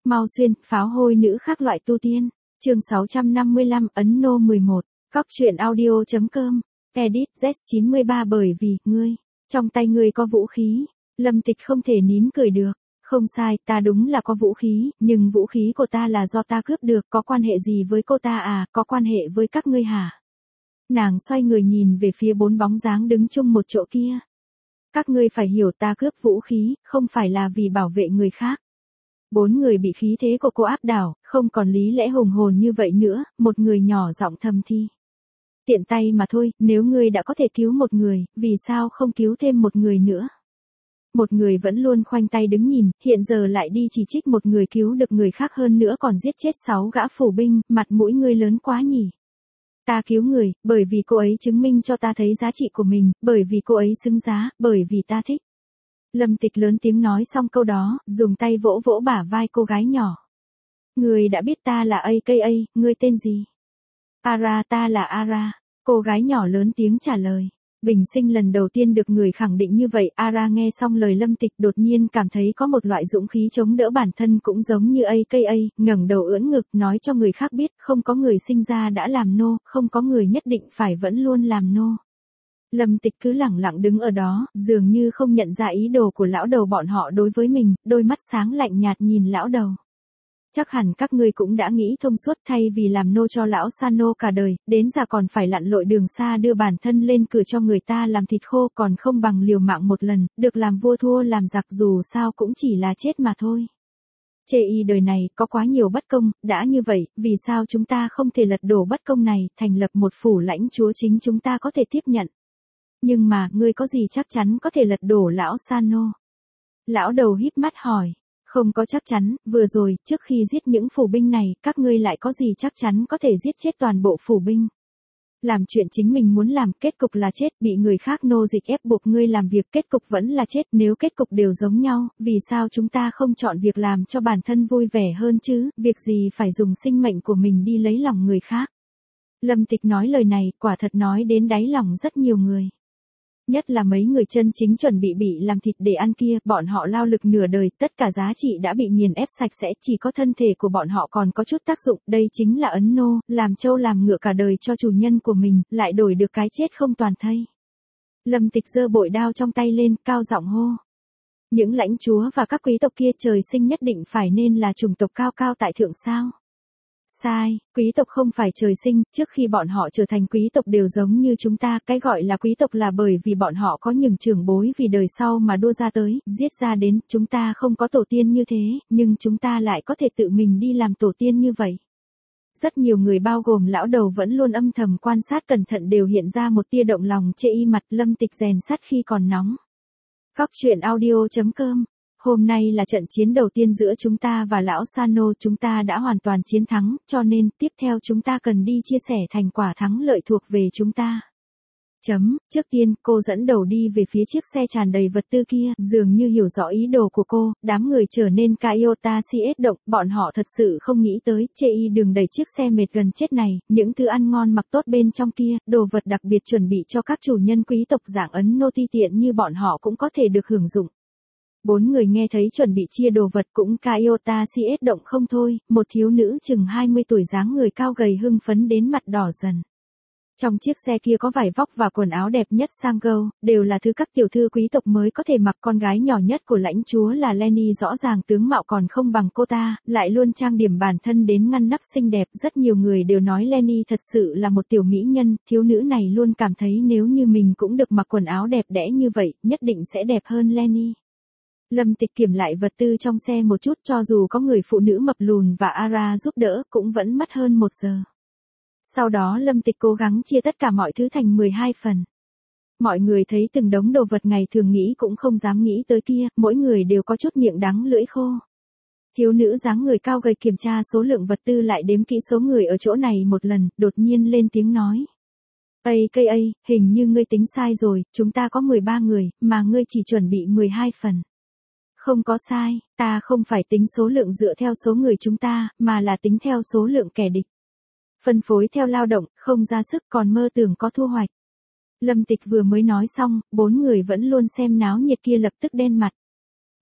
Mau xuyên, pháo hôi nữ khác loại tu tiên. Chương 655, Ấn Nô 11. Cóc truyện audio.com. Edit Z93 bởi vì, ngươi, trong tay ngươi có vũ khí. Lâm Tịch không thể nín cười được. Không sai, ta đúng là có vũ khí, nhưng vũ khí của ta là do ta cướp được, có quan hệ gì với cô ta à, có quan hệ với các ngươi hả? Nàng xoay người nhìn về phía 4 bóng dáng đứng chung một chỗ kia. Các ngươi phải hiểu ta cướp vũ khí, không phải là vì bảo vệ người khác. 4 người bị khí thế của cô áp đảo, không còn lý lẽ hùng hồn như vậy nữa, một người nhỏ giọng thầm thi. Tiện tay mà thôi, nếu ngươi đã có thể cứu một người, vì sao không cứu thêm một người nữa? Một người vẫn luôn khoanh tay đứng nhìn, hiện giờ lại đi chỉ trích một người cứu được người khác hơn nữa còn giết chết 6 gã phủ binh, mặt mũi ngươi lớn quá nhỉ. Ta cứu người, bởi vì cô ấy chứng minh cho ta thấy giá trị của mình, bởi vì cô ấy xứng giá, bởi vì ta thích. Lâm Tịch lớn tiếng nói xong câu đó, dùng tay vỗ vỗ bả vai cô gái nhỏ. Người đã biết ta là AKA, ngươi tên gì? Ara, ta là Ara. Cô gái nhỏ lớn tiếng trả lời. Bình sinh lần đầu tiên được người khẳng định như vậy, Ara nghe xong lời Lâm Tịch đột nhiên cảm thấy có một loại dũng khí chống đỡ bản thân cũng giống như AKA, ngẩng đầu ưỡn ngực nói cho người khác biết không có người sinh ra đã làm nô, không có người nhất định phải vẫn luôn làm nô. Lâm Tịch cứ lẳng lặng đứng ở đó, dường như không nhận ra ý đồ của lão đầu bọn họ đối với mình, đôi mắt sáng lạnh nhạt nhìn lão đầu. Chắc hẳn các ngươi cũng đã nghĩ thông suốt thay vì làm nô cho lão Sano cả đời, đến già còn phải lặn lội đường xa đưa bản thân lên cửa cho người ta làm thịt khô còn không bằng liều mạng một lần, được làm vua thua làm giặc dù sao cũng chỉ là chết mà thôi. Chê y đời này có quá nhiều bất công, đã như vậy, vì sao chúng ta không thể lật đổ bất công này, thành lập một phủ lãnh chúa chính chúng ta có thể tiếp nhận. Nhưng mà, ngươi có gì chắc chắn có thể lật đổ lão Sano? Lão đầu híp mắt hỏi. Không có chắc chắn, vừa rồi, trước khi giết những phủ binh này, các ngươi lại có gì chắc chắn có thể giết chết toàn bộ phủ binh. Làm chuyện chính mình muốn làm, kết cục là chết, bị người khác nô dịch ép buộc ngươi làm việc, kết cục vẫn là chết, nếu kết cục đều giống nhau, vì sao chúng ta không chọn việc làm cho bản thân vui vẻ hơn chứ, việc gì phải dùng sinh mệnh của mình đi lấy lòng người khác. Lâm Tịch nói lời này, quả thật nói đến đáy lòng rất nhiều người. Nhất là mấy người chân chính chuẩn bị làm thịt để ăn kia, bọn họ lao lực nửa đời, tất cả giá trị đã bị nghiền ép sạch sẽ, chỉ có thân thể của bọn họ còn có chút tác dụng, đây chính là ấn nô, làm trâu làm ngựa cả đời cho chủ nhân của mình, lại đổi được cái chết không toàn thây. Lâm Tịch giơ bội đao trong tay lên, cao giọng hô. Những lãnh chúa và các quý tộc kia trời sinh nhất định phải nên là chủng tộc cao cao tại thượng sao? Sai, quý tộc không phải trời sinh, trước khi bọn họ trở thành quý tộc đều giống như chúng ta, cái gọi là quý tộc là bởi vì bọn họ có những trưởng bối vì đời sau mà đua ra tới, giết ra đến, chúng ta không có tổ tiên như thế, nhưng chúng ta lại có thể tự mình đi làm tổ tiên như vậy. Rất nhiều người bao gồm lão đầu vẫn luôn âm thầm quan sát cẩn thận đều hiện ra một tia động lòng chê y mặt. Lâm Tịch rèn sắt khi còn nóng. Cóc truyện audio.com. Hôm nay là trận chiến đầu tiên giữa chúng ta và lão Sano, chúng ta đã hoàn toàn chiến thắng, cho nên tiếp theo chúng ta cần đi chia sẻ thành quả thắng lợi thuộc về chúng ta. Trước tiên, cô dẫn đầu đi về phía chiếc xe tràn đầy vật tư kia, dường như hiểu rõ ý đồ của cô, đám người trở nên Kaiota CS động, bọn họ thật sự không nghĩ tới, chê y đường đẩy chiếc xe mệt gần chết này, những thứ ăn ngon mặc tốt bên trong kia, đồ vật đặc biệt chuẩn bị cho các chủ nhân quý tộc dạng ấn nô ti tiện như bọn họ cũng có thể được hưởng dụng. 4 người nghe thấy chuẩn bị chia đồ vật cũng Kaiota CS động không thôi, một thiếu nữ chừng 20 tuổi dáng người cao gầy hưng phấn đến mặt đỏ dần. Trong chiếc xe kia có vải vóc và quần áo đẹp nhất sang Go, đều là thứ các tiểu thư quý tộc mới có thể mặc. Con gái nhỏ nhất của lãnh chúa là Lenny rõ ràng tướng mạo còn không bằng cô ta, lại luôn trang điểm bản thân đến ngăn nắp xinh đẹp. Rất nhiều người đều nói Lenny thật sự là một tiểu mỹ nhân, thiếu nữ này luôn cảm thấy nếu như mình cũng được mặc quần áo đẹp đẽ như vậy, nhất định sẽ đẹp hơn Lenny. Lâm Tịch kiểm lại vật tư trong xe một chút cho dù có người phụ nữ mập lùn và Ara giúp đỡ cũng vẫn mất hơn 1 giờ. Sau đó Lâm Tịch cố gắng chia tất cả mọi thứ thành 12 phần. Mọi người thấy từng đống đồ vật ngày thường nghĩ cũng không dám nghĩ tới kia, mỗi người đều có chút miệng đắng lưỡi khô. Thiếu nữ dáng người cao gầy kiểm tra số lượng vật tư lại đếm kỹ số người ở chỗ này một lần, đột nhiên lên tiếng nói. AKA, hình như ngươi tính sai rồi, chúng ta có 13 người, mà ngươi chỉ chuẩn bị 12 phần. Không có sai, ta không phải tính số lượng dựa theo số người chúng ta, mà là tính theo số lượng kẻ địch. Phân phối theo lao động, không ra sức còn mơ tưởng có thu hoạch. Lâm Tịch vừa mới nói xong, 4 người vẫn luôn xem náo nhiệt kia lập tức đen mặt.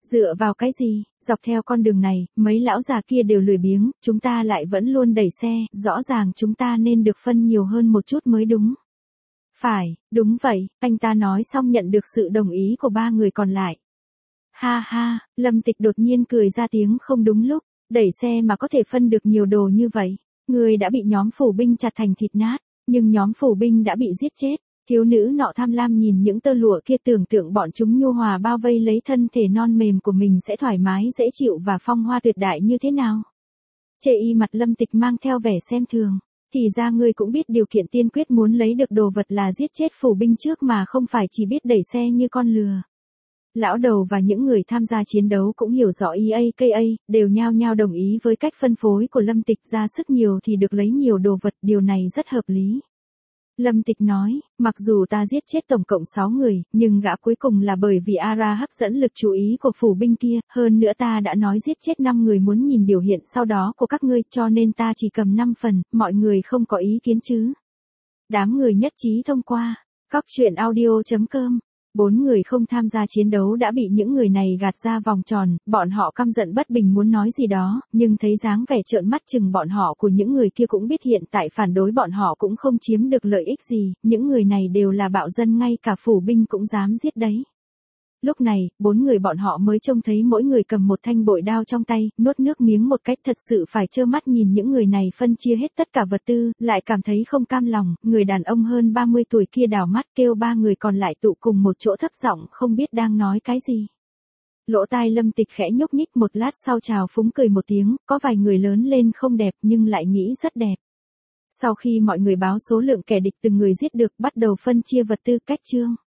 Dựa vào cái gì, dọc theo con đường này, mấy lão già kia đều lười biếng, chúng ta lại vẫn luôn đẩy xe, rõ ràng chúng ta nên được phân nhiều hơn một chút mới đúng. Phải, đúng vậy, anh ta nói xong nhận được sự đồng ý của ba người còn lại. Ha ha, Lâm Tịch đột nhiên cười ra tiếng không đúng lúc, đẩy xe mà có thể phân được nhiều đồ như vậy. Người đã bị nhóm phủ binh chặt thành thịt nát, nhưng nhóm phủ binh đã bị giết chết. Thiếu nữ nọ tham lam nhìn những tơ lụa kia tưởng tượng bọn chúng nhu hòa bao vây lấy thân thể non mềm của mình sẽ thoải mái dễ chịu và phong hoa tuyệt đại như thế nào. Chê y mặt Lâm Tịch mang theo vẻ xem thường. Thì ra ngươi cũng biết điều kiện tiên quyết muốn lấy được đồ vật là giết chết phủ binh trước mà không phải chỉ biết đẩy xe như con lừa. Lão đầu và những người tham gia chiến đấu cũng hiểu rõ EAKA, đều nhao nhao đồng ý với cách phân phối của Lâm Tịch, ra sức nhiều thì được lấy nhiều đồ vật, điều này rất hợp lý. Lâm Tịch nói, mặc dù ta giết chết tổng cộng 6 người, nhưng gã cuối cùng là bởi vì Ara hấp dẫn lực chú ý của phủ binh kia, hơn nữa ta đã nói giết chết 5 người muốn nhìn biểu hiện sau đó của các ngươi, cho nên ta chỉ cầm 5 phần, mọi người không có ý kiến chứ. Đám người nhất trí thông qua. Cóc truyện audio.com. 4 người không tham gia chiến đấu đã bị những người này gạt ra vòng tròn, bọn họ căm giận bất bình muốn nói gì đó, nhưng thấy dáng vẻ trợn mắt chừng bọn họ của những người kia cũng biết hiện tại phản đối bọn họ cũng không chiếm được lợi ích gì, những người này đều là bạo dân, ngay cả phủ binh cũng dám giết đấy. Lúc này, 4 người bọn họ mới trông thấy mỗi người cầm một thanh bội đao trong tay, nuốt nước miếng một cách thật sự phải trơ mắt nhìn những người này phân chia hết tất cả vật tư, lại cảm thấy không cam lòng, người đàn ông hơn 30 tuổi kia đảo mắt kêu ba người còn lại tụ cùng một chỗ thấp giọng không biết đang nói cái gì. Lỗ tai Lâm Tịch khẽ nhúc nhích, một lát sau trào phúng cười một tiếng, có vài người lớn lên không đẹp nhưng lại nghĩ rất đẹp. Sau khi mọi người báo số lượng kẻ địch từng người giết được, bắt đầu phân chia vật tư cách chương.